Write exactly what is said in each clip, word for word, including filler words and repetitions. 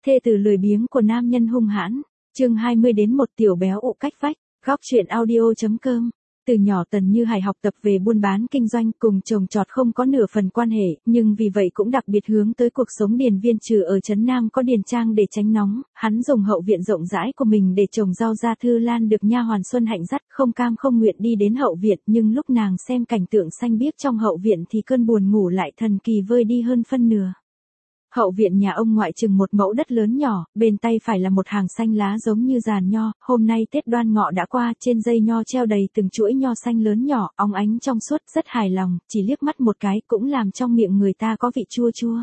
Thê từ lười biếng của nam nhân hung hãn. Chương hai mươi đến một tiểu béo ụ cách vách. Góc truyện audio.com. Từ nhỏ Tần Như Hải học tập về buôn bán kinh doanh, cùng chồng chọt không có nửa phần quan hệ, nhưng vì vậy cũng đặc biệt hướng tới cuộc sống điền viên trừ ở trấn Nam có điền trang để tránh nóng, hắn dùng hậu viện rộng rãi của mình để trồng rau ra. Thư Lan được nha hoàn Xuân Hạnh dắt, không cam không nguyện đi đến hậu viện, nhưng lúc nàng xem cảnh tượng xanh biếc trong hậu viện thì cơn buồn ngủ lại thần kỳ vơi đi hơn phân nửa. Hậu viện nhà ông ngoại chừng một mẫu đất lớn nhỏ, bên tay phải là một hàng xanh lá giống như giàn nho. Hôm nay Tết Đoan Ngọ đã qua, trên dây nho treo đầy từng chuỗi nho xanh lớn nhỏ, óng ánh trong suốt, rất hài lòng, chỉ liếc mắt một cái cũng làm trong miệng người ta có vị chua chua.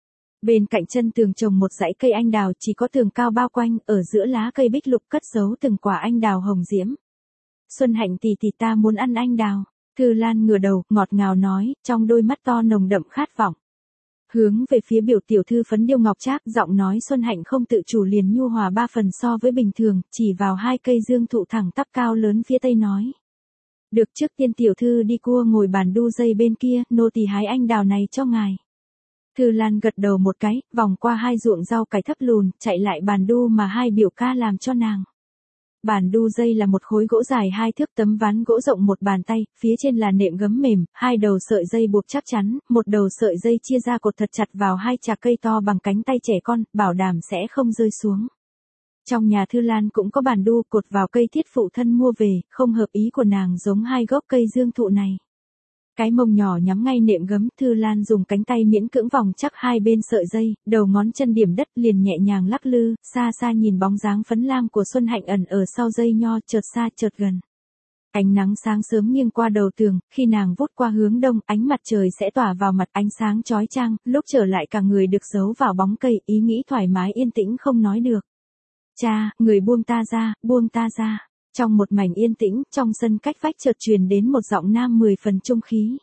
Bên cạnh chân tường trồng một dãy cây anh đào, chỉ có tường cao bao quanh, ở giữa lá cây bích lục cất giấu từng quả anh đào hồng diễm. Xuân Hạnh tỷ tỷ, ta muốn ăn anh đào. Thư Lan ngửa đầu, ngọt ngào nói, trong đôi mắt to nồng đậm khát vọng. Hướng về phía biểu tiểu thư phấn điêu ngọc trác, giọng nói Xuân Hạnh không tự chủ liền nhu hòa ba phần so với bình thường, chỉ vào hai cây dương thụ thẳng tắp cao lớn phía tây nói. Được, trước tiên tiểu thư đi cua ngồi bàn đu dây bên kia, nô tỳ hái anh đào này cho ngài. Thư Lan gật đầu một cái, vòng qua hai ruộng rau cải thấp lùn, chạy lại bàn đu mà hai biểu ca làm cho nàng. Bàn đu dây là một khối gỗ dài hai thước, tấm ván gỗ rộng một bàn tay, phía trên là nệm gấm mềm, hai đầu sợi dây buộc chắc chắn, một đầu sợi dây chia ra cột thật chặt vào hai chạc cây to bằng cánh tay trẻ con, bảo đảm sẽ không rơi xuống. Trong nhà Thư Lan cũng có bàn đu cột vào cây thiết phụ thân mua về, không hợp ý của nàng giống hai gốc cây dương thụ này. Cái mông nhỏ nhắm ngay nệm gấm, Thư Lan dùng cánh tay miễn cưỡng vòng chắc hai bên sợi dây, đầu ngón chân điểm đất liền nhẹ nhàng lắc lư, xa xa nhìn bóng dáng phấn lam của Xuân Hạnh ẩn ở sau dây nho, chợt xa chợt gần. Ánh nắng sáng sớm nghiêng qua đầu tường, khi nàng vút qua hướng đông, ánh mặt trời sẽ tỏa vào mặt, ánh sáng chói chang, lúc trở lại cả người được giấu vào bóng cây, ý nghĩ thoải mái yên tĩnh không nói được. Cha, người buông ta ra, buông ta ra. Trong một mảnh yên tĩnh, trong sân cách vách chợt truyền đến một giọng nam mười phần trung khí.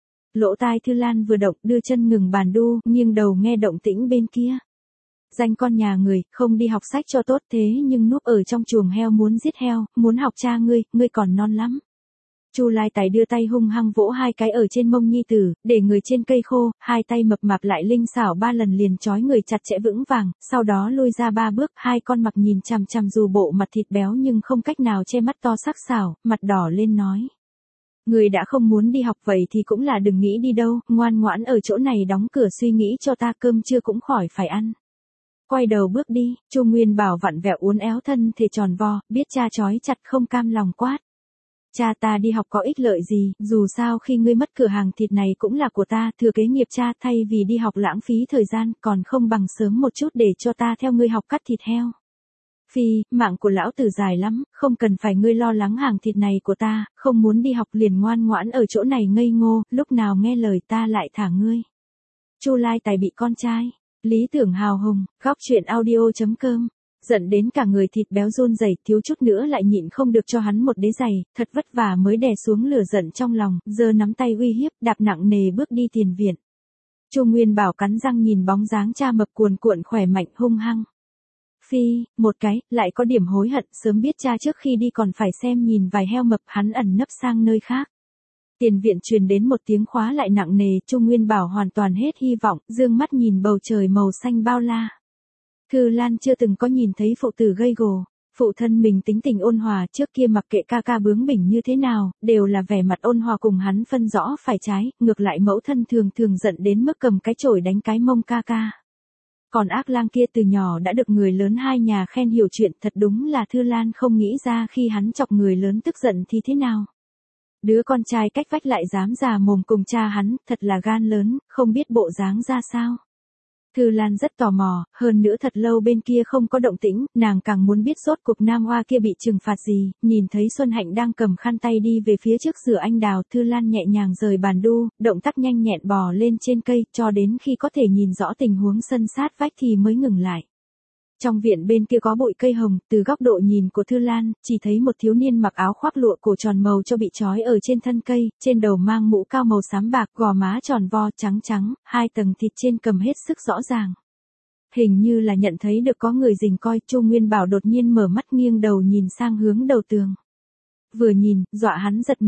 Lỗ tai Thư Lan vừa động, đưa chân ngừng bàn đu, nghiêng đầu nghe động tĩnh bên kia. Danh con nhà người, không đi học sách cho tốt thế nhưng núp ở trong chuồng heo muốn giết heo, muốn học cha ngươi, ngươi còn non lắm. Chu Lai Tài đưa tay hung hăng vỗ hai cái ở trên mông nhi tử, để người trên cây khô, hai tay mập mạp lại linh xảo ba lần liền trói người chặt chẽ vững vàng, sau đó lui ra ba bước, hai con mặc nhìn chằm chằm dù bộ mặt thịt béo nhưng không cách nào che mắt to sắc sảo, mặt đỏ lên nói. Người đã không muốn đi học vậy thì cũng là đừng nghĩ đi đâu, ngoan ngoãn ở chỗ này đóng cửa suy nghĩ cho ta, cơm trưa cũng khỏi phải ăn. Quay đầu bước đi, Chu Nguyên Bảo vặn vẹo uốn éo thân thể tròn vo, biết cha trói chặt không cam lòng quát. Cha, ta đi học có ích lợi gì, dù sao khi ngươi mất cửa hàng thịt này cũng là của ta, thừa kế nghiệp cha, thay vì đi học lãng phí thời gian, còn không bằng sớm một chút để cho ta theo ngươi học cắt thịt heo. Phi, mạng của lão tử dài lắm, không cần phải ngươi lo lắng hàng thịt này của ta, không muốn đi học liền ngoan ngoãn ở chỗ này ngây ngô, lúc nào nghe lời ta lại thả ngươi. Chu Lai Tài bị con trai, lý tưởng hào hùng, góc truyện audio.com. Giận đến cả người thịt béo run rẩy, thiếu chút nữa lại nhịn không được cho hắn một đế giày, thật vất vả mới đè xuống lửa giận trong lòng, giơ nắm tay uy hiếp, đạp nặng nề bước đi tiền viện. Chu Nguyên Bảo cắn răng nhìn bóng dáng cha mập cuồn cuộn khỏe mạnh hung hăng. Phi, một cái, lại có điểm hối hận, sớm biết cha trước khi đi còn phải xem nhìn vài heo mập, hắn ẩn nấp sang nơi khác. Tiền viện truyền đến một tiếng khóa lại nặng nề, Chu Nguyên Bảo hoàn toàn hết hy vọng, dương mắt nhìn bầu trời màu xanh bao la. Thư Lan chưa từng có nhìn thấy phụ tử gây gổ, phụ thân mình tính tình ôn hòa, trước kia mặc kệ ca ca bướng bỉnh như thế nào, đều là vẻ mặt ôn hòa cùng hắn phân rõ phải trái, ngược lại mẫu thân thường thường giận đến mức cầm cái chổi đánh cái mông ca ca. Còn ác lang kia từ nhỏ đã được người lớn hai nhà khen hiểu chuyện, thật đúng là Thư Lan không nghĩ ra khi hắn chọc người lớn tức giận thì thế nào. Đứa con trai cách vách lại dám già mồm cùng cha hắn, thật là gan lớn, không biết bộ dáng ra sao. Thư Lan rất tò mò, hơn nữa thật lâu bên kia không có động tĩnh, nàng càng muốn biết rốt cuộc nam hoa kia bị trừng phạt gì, nhìn thấy Xuân Hạnh đang cầm khăn tay đi về phía trước rửa anh đào, Thư Lan nhẹ nhàng rời bàn đu, động tác nhanh nhẹn bò lên trên cây, cho đến khi có thể nhìn rõ tình huống sân sát vách thì mới ngừng lại. Trong viện bên kia có bụi cây hồng, từ góc độ nhìn của Thư Lan, chỉ thấy một thiếu niên mặc áo khoác lụa cổ tròn màu cho bị trói ở trên thân cây, trên đầu mang mũ cao màu xám bạc, gò má tròn vo trắng trắng, hai tầng thịt trên cầm hết sức rõ ràng. Hình như là nhận thấy được có người rình coi, Chu Nguyên Bảo đột nhiên mở mắt nghiêng đầu nhìn sang hướng đầu tường. Vừa nhìn, dọa hắn giật mình.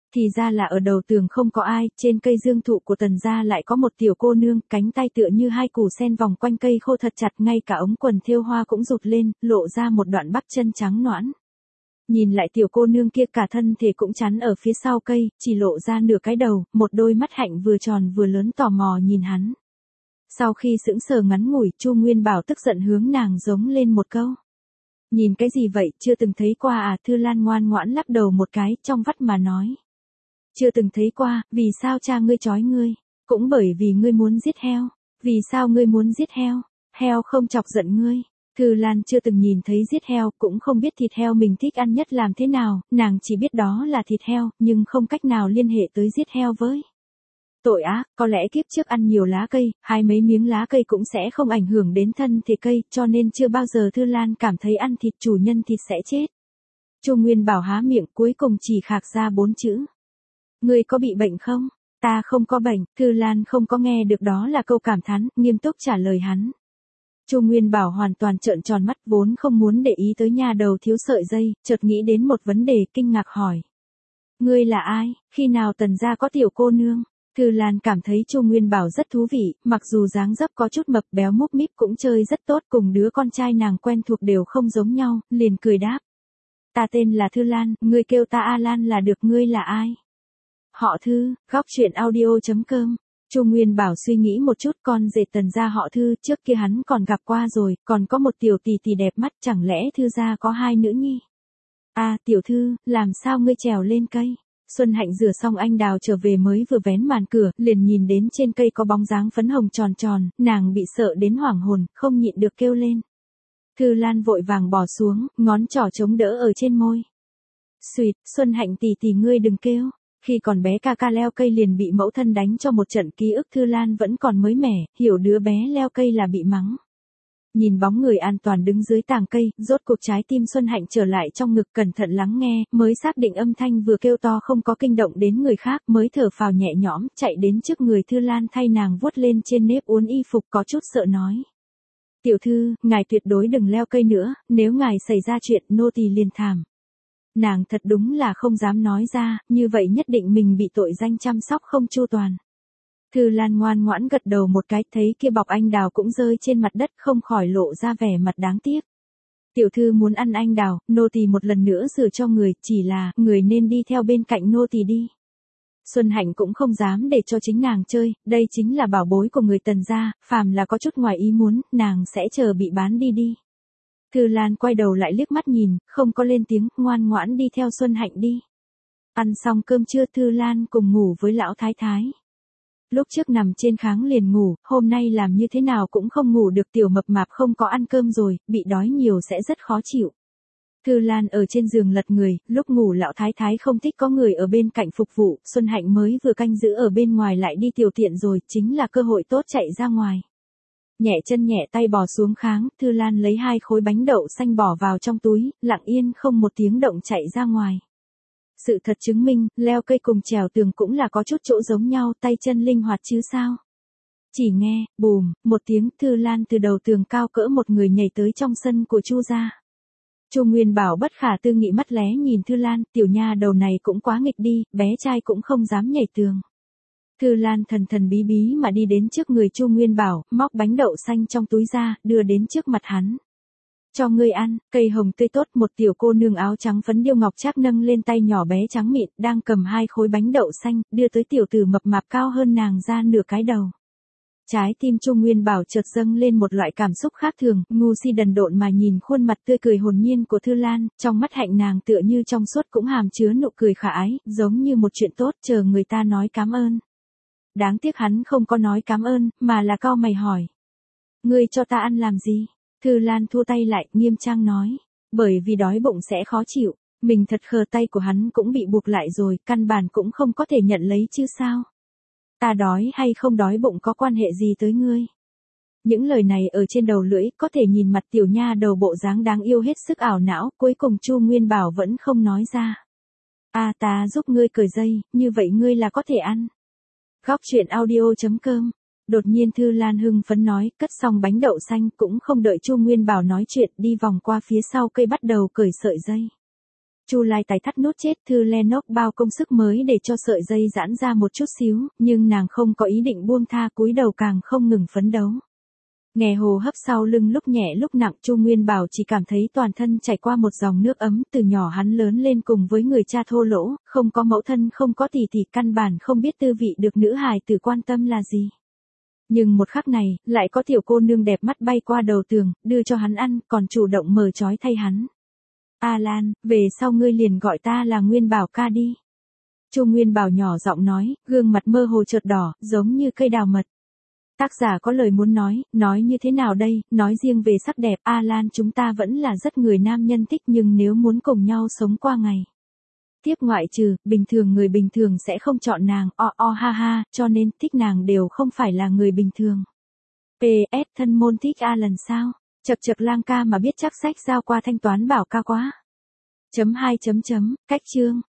Thì ra là ở đầu tường không có ai, trên cây dương thụ của Tần gia lại có một tiểu cô nương, cánh tay tựa như hai củ sen vòng quanh cây khô thật chặt, ngay cả ống quần thêu hoa cũng rụt lên, lộ ra một đoạn bắp chân trắng nõn. Nhìn lại tiểu cô nương kia, cả thân thể cũng chắn ở phía sau cây, chỉ lộ ra nửa cái đầu, một đôi mắt hạnh vừa tròn vừa lớn tò mò nhìn hắn. Sau khi sững sờ ngắn ngủi, Chu Nguyên Bảo tức giận hướng nàng giống lên một câu. Nhìn cái gì vậy, chưa từng thấy qua à? Thư Lan ngoan ngoãn lắc đầu một cái, trong vắt mà nói. Chưa từng thấy qua, vì sao cha ngươi trói ngươi? Cũng bởi vì ngươi muốn giết heo. Vì sao ngươi muốn giết heo? Heo không chọc giận ngươi. Thư Lan chưa từng nhìn thấy giết heo, cũng không biết thịt heo mình thích ăn nhất làm thế nào, nàng chỉ biết đó là thịt heo, nhưng không cách nào liên hệ tới giết heo với. Tội ác, có lẽ kiếp trước ăn nhiều lá cây, hai mấy miếng lá cây cũng sẽ không ảnh hưởng đến thân thể cây, cho nên chưa bao giờ Thư Lan cảm thấy ăn thịt chủ nhân thịt sẽ chết. Chu Nguyên Bảo há miệng cuối cùng chỉ khạc ra bốn chữ. Ngươi có bị bệnh không? Ta không có bệnh. Thư Lan không có nghe được đó là câu cảm thán, nghiêm túc trả lời hắn. Chu Nguyên Bảo hoàn toàn trợn tròn mắt, vốn không muốn để ý tới nha đầu thiếu sợi dây, chợt nghĩ đến một vấn đề, kinh ngạc hỏi. Ngươi là ai? Khi nào Tần gia có tiểu cô nương? Thư Lan cảm thấy Chu Nguyên Bảo rất thú vị, mặc dù dáng dấp có chút mập béo múp míp cũng chơi rất tốt, cùng đứa con trai nàng quen thuộc đều không giống nhau, liền cười đáp. Ta tên là Thư Lan, ngươi kêu ta A Lan là được. Ngươi là ai? Họ Thư, góc truyện audio chấm com. Chu Nguyên Bảo suy nghĩ một chút, con rể Tần gia họ Thư, trước kia hắn còn gặp qua rồi, còn có một tiểu tỷ tỷ đẹp mắt, chẳng lẽ Thư gia có hai nữ nhi? À, tiểu Thư, làm sao ngươi trèo lên cây? Xuân Hạnh rửa xong anh đào trở về mới vừa vén màn cửa, liền nhìn đến trên cây có bóng dáng phấn hồng tròn tròn, nàng bị sợ đến hoảng hồn, không nhịn được kêu lên. Thư Lan vội vàng bỏ xuống, ngón trỏ chống đỡ ở trên môi. Xuyệt, Xuân Hạnh tỷ tỷ ngươi đừng kêu. Khi còn bé ca ca leo cây liền bị mẫu thân đánh cho một trận, ký ức Thư Lan vẫn còn mới mẻ, hiểu đứa bé leo cây là bị mắng. Nhìn bóng người an toàn đứng dưới tàng cây, rốt cuộc trái tim Xuân Hạnh trở lại trong ngực, cẩn thận lắng nghe, mới xác định âm thanh vừa kêu to không có kinh động đến người khác, mới thở phào nhẹ nhõm, chạy đến trước người Thư Lan thay nàng vuốt lên trên nếp uốn y phục, có chút sợ nói. Tiểu thư, ngài tuyệt đối đừng leo cây nữa, nếu ngài xảy ra chuyện nô tỳ liền thảm. Nàng thật đúng là không dám nói ra, như vậy nhất định mình bị tội danh chăm sóc không chu toàn. Thư Lan ngoan ngoãn gật đầu một cái, thấy kia bọc anh đào cũng rơi trên mặt đất, không khỏi lộ ra vẻ mặt đáng tiếc. Tiểu thư muốn ăn anh đào, nô tỳ một lần nữa rửa cho người, chỉ là, người nên đi theo bên cạnh nô tỳ đi. Xuân Hạnh cũng không dám để cho chính nàng chơi, đây chính là bảo bối của người Tần gia, phàm là có chút ngoài ý muốn, nàng sẽ chờ bị bán đi đi. Thư Lan quay đầu lại liếc mắt nhìn, không có lên tiếng, ngoan ngoãn đi theo Xuân Hạnh đi. Ăn xong cơm trưa Thư Lan cùng ngủ với lão thái thái. Lúc trước nằm trên kháng liền ngủ, hôm nay làm như thế nào cũng không ngủ được, tiểu mập mạp không có ăn cơm rồi, bị đói nhiều sẽ rất khó chịu. Thư Lan ở trên giường lật người, lúc ngủ lão thái thái không thích có người ở bên cạnh phục vụ, Xuân Hạnh mới vừa canh giữ ở bên ngoài lại đi tiểu tiện rồi, chính là cơ hội tốt chạy ra ngoài. Nhẹ chân nhẹ tay bò xuống kháng, Thư Lan lấy hai khối bánh đậu xanh bỏ vào trong túi, lặng yên không một tiếng động chạy ra ngoài. Sự thật chứng minh, leo cây cùng trèo tường cũng là có chút chỗ giống nhau, tay chân linh hoạt chứ sao. Chỉ nghe, bùm, một tiếng, Thư Lan từ đầu tường cao cỡ một người nhảy tới trong sân của Chu gia. Chu Nguyên Bảo bất khả tư nghị mắt lé nhìn Thư Lan, tiểu nha đầu này cũng quá nghịch đi, bé trai cũng không dám nhảy tường. Thư Lan thần thần bí bí mà đi đến trước người Chu Nguyên Bảo, móc bánh đậu xanh trong túi ra, đưa đến trước mặt hắn. Cho ngươi ăn, cây hồng tươi tốt, một tiểu cô nương áo trắng phấn điêu ngọc trác nâng lên tay nhỏ bé trắng mịn, đang cầm hai khối bánh đậu xanh, đưa tới tiểu tử mập mạp cao hơn nàng ra nửa cái đầu. Trái tim Chu Nguyên Bảo chợt dâng lên một loại cảm xúc khác thường, ngu si đần độn mà nhìn khuôn mặt tươi cười hồn nhiên của Thư Lan, trong mắt hạnh nàng tựa như trong suốt cũng hàm chứa nụ cười khả ái, giống như một chuyện tốt chờ người ta nói cảm ơn. Đáng tiếc hắn không có nói cảm ơn, mà là cau mày hỏi. Ngươi cho ta ăn làm gì? Thư Lan thua tay lại, nghiêm trang nói. Bởi vì đói bụng sẽ khó chịu, mình thật khờ, tay của hắn cũng bị buộc lại rồi, căn bản cũng không có thể nhận lấy chứ sao. Ta đói hay không đói bụng có quan hệ gì tới ngươi? Những lời này ở trên đầu lưỡi, có thể nhìn mặt tiểu nha đầu bộ dáng đáng yêu hết sức ảo não, cuối cùng Chu Nguyên Bảo vẫn không nói ra. À, ta giúp ngươi cởi dây, như vậy ngươi là có thể ăn. Góc truyện audio chấm com. Đột nhiên Thư Lan hưng phấn nói, cất xong bánh đậu xanh, cũng không đợi Chu Nguyên Bảo nói chuyện, đi vòng qua phía sau cây bắt đầu cởi sợi dây. Chu Lai tài thắt nút chết Thư Lennox bao công sức mới để cho sợi dây giãn ra một chút xíu, nhưng nàng không có ý định buông tha, cúi đầu càng không ngừng phấn đấu. Nghe hô hấp sau lưng lúc nhẹ lúc nặng, Chu Nguyên Bảo chỉ cảm thấy toàn thân chảy qua một dòng nước ấm, từ nhỏ hắn lớn lên cùng với người cha thô lỗ, không có mẫu thân không có tỷ tỷ, căn bản không biết tư vị được nữ hài tử quan tâm là gì. Nhưng một khắc này, lại có tiểu cô nương đẹp mắt bay qua đầu tường, đưa cho hắn ăn, còn chủ động mở trói thay hắn. Alan, về sau ngươi liền gọi ta là Nguyên Bảo ca đi. Chu Nguyên Bảo nhỏ giọng nói, gương mặt mơ hồ chợt đỏ, giống như cây đào mật. Tác giả có lời muốn nói, nói như thế nào đây, nói riêng về sắc đẹp, Alan chúng ta vẫn là rất người nam nhân thích, nhưng nếu muốn cùng nhau sống qua ngày. Tiếp ngoại trừ, bình thường người bình thường sẽ không chọn nàng, o o ha ha, cho nên thích nàng đều không phải là người bình thường. pê ét thân môn thích Alan sao? Chật chật lang ca mà biết chắc sách giao qua thanh toán bảo ca quá. Chấm hai chấm chấm, cách chương.